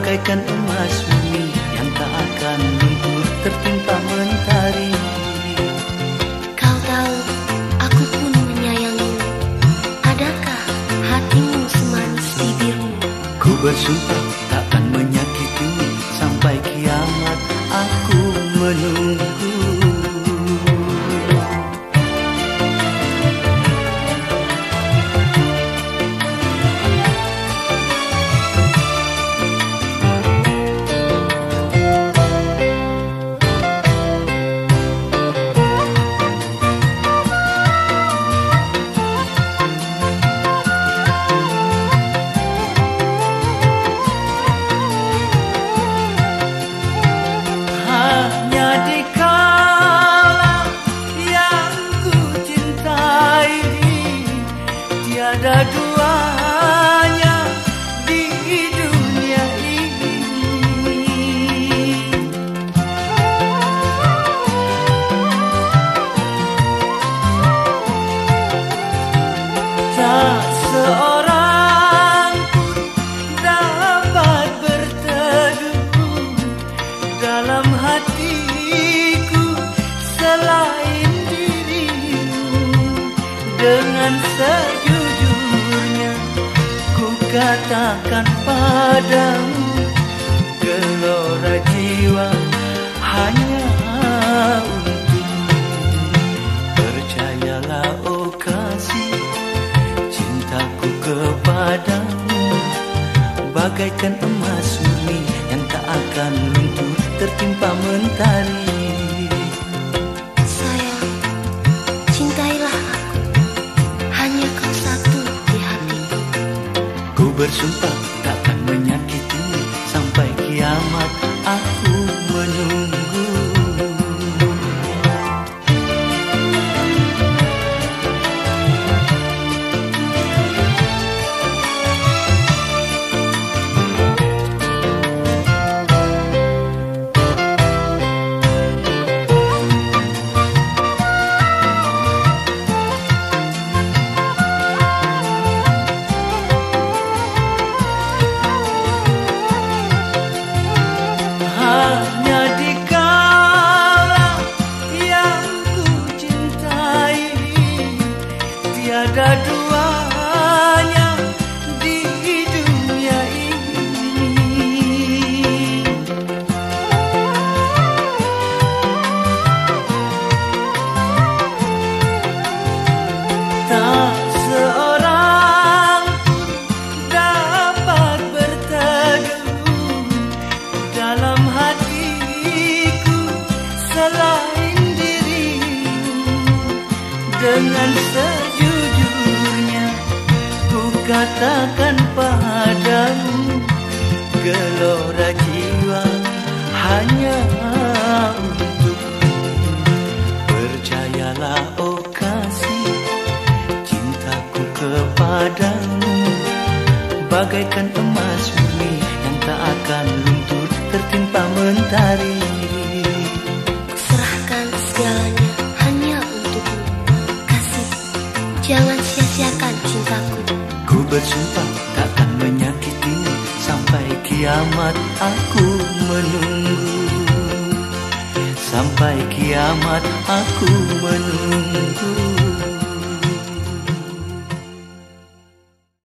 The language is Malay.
bagaikan emas bumi yang tak akan luntur tertimpa mentari. Kau tahu, aku pun menyayangimu. Adakah hatimu semanis bibirmu? Ku bersumpah takkan menyakitimu, sampai kiamat aku menunggu. Tiada duanya di dunia ini. Tak seorang pun dapat berteduh dalam hatiku selain dirimu. Dengan sejujurnya ku katakan padamu, gelora jiwa hanya untukmu. Percayalah oh kasih, cintaku kepadamu bagaikan emas murni yang tak akan luntur tertimpa mentari. Ku bersumpah takkan menyakitimu, sampai kiamat aku menunggu. Hanya dikala yang ku cintai, tiada duanya di dunia ini. Tak seorang pun dapat berteduh dalam hatiku selain dirimu. Dengan sejujurnya ku katakan padamu, gelora jiwa hanya untukmu. Percayalah oh kasih, cintaku kepadamu bagaikan emas murni yang tak akan luntur tertimpa mentari. Serahkan segalanya hanya untukmu. Kasih, jangan sia-siakan cintaku. Ku bersumpah takkan menyakitimu, sampai kiamat aku menunggu. Sampai kiamat aku menunggu.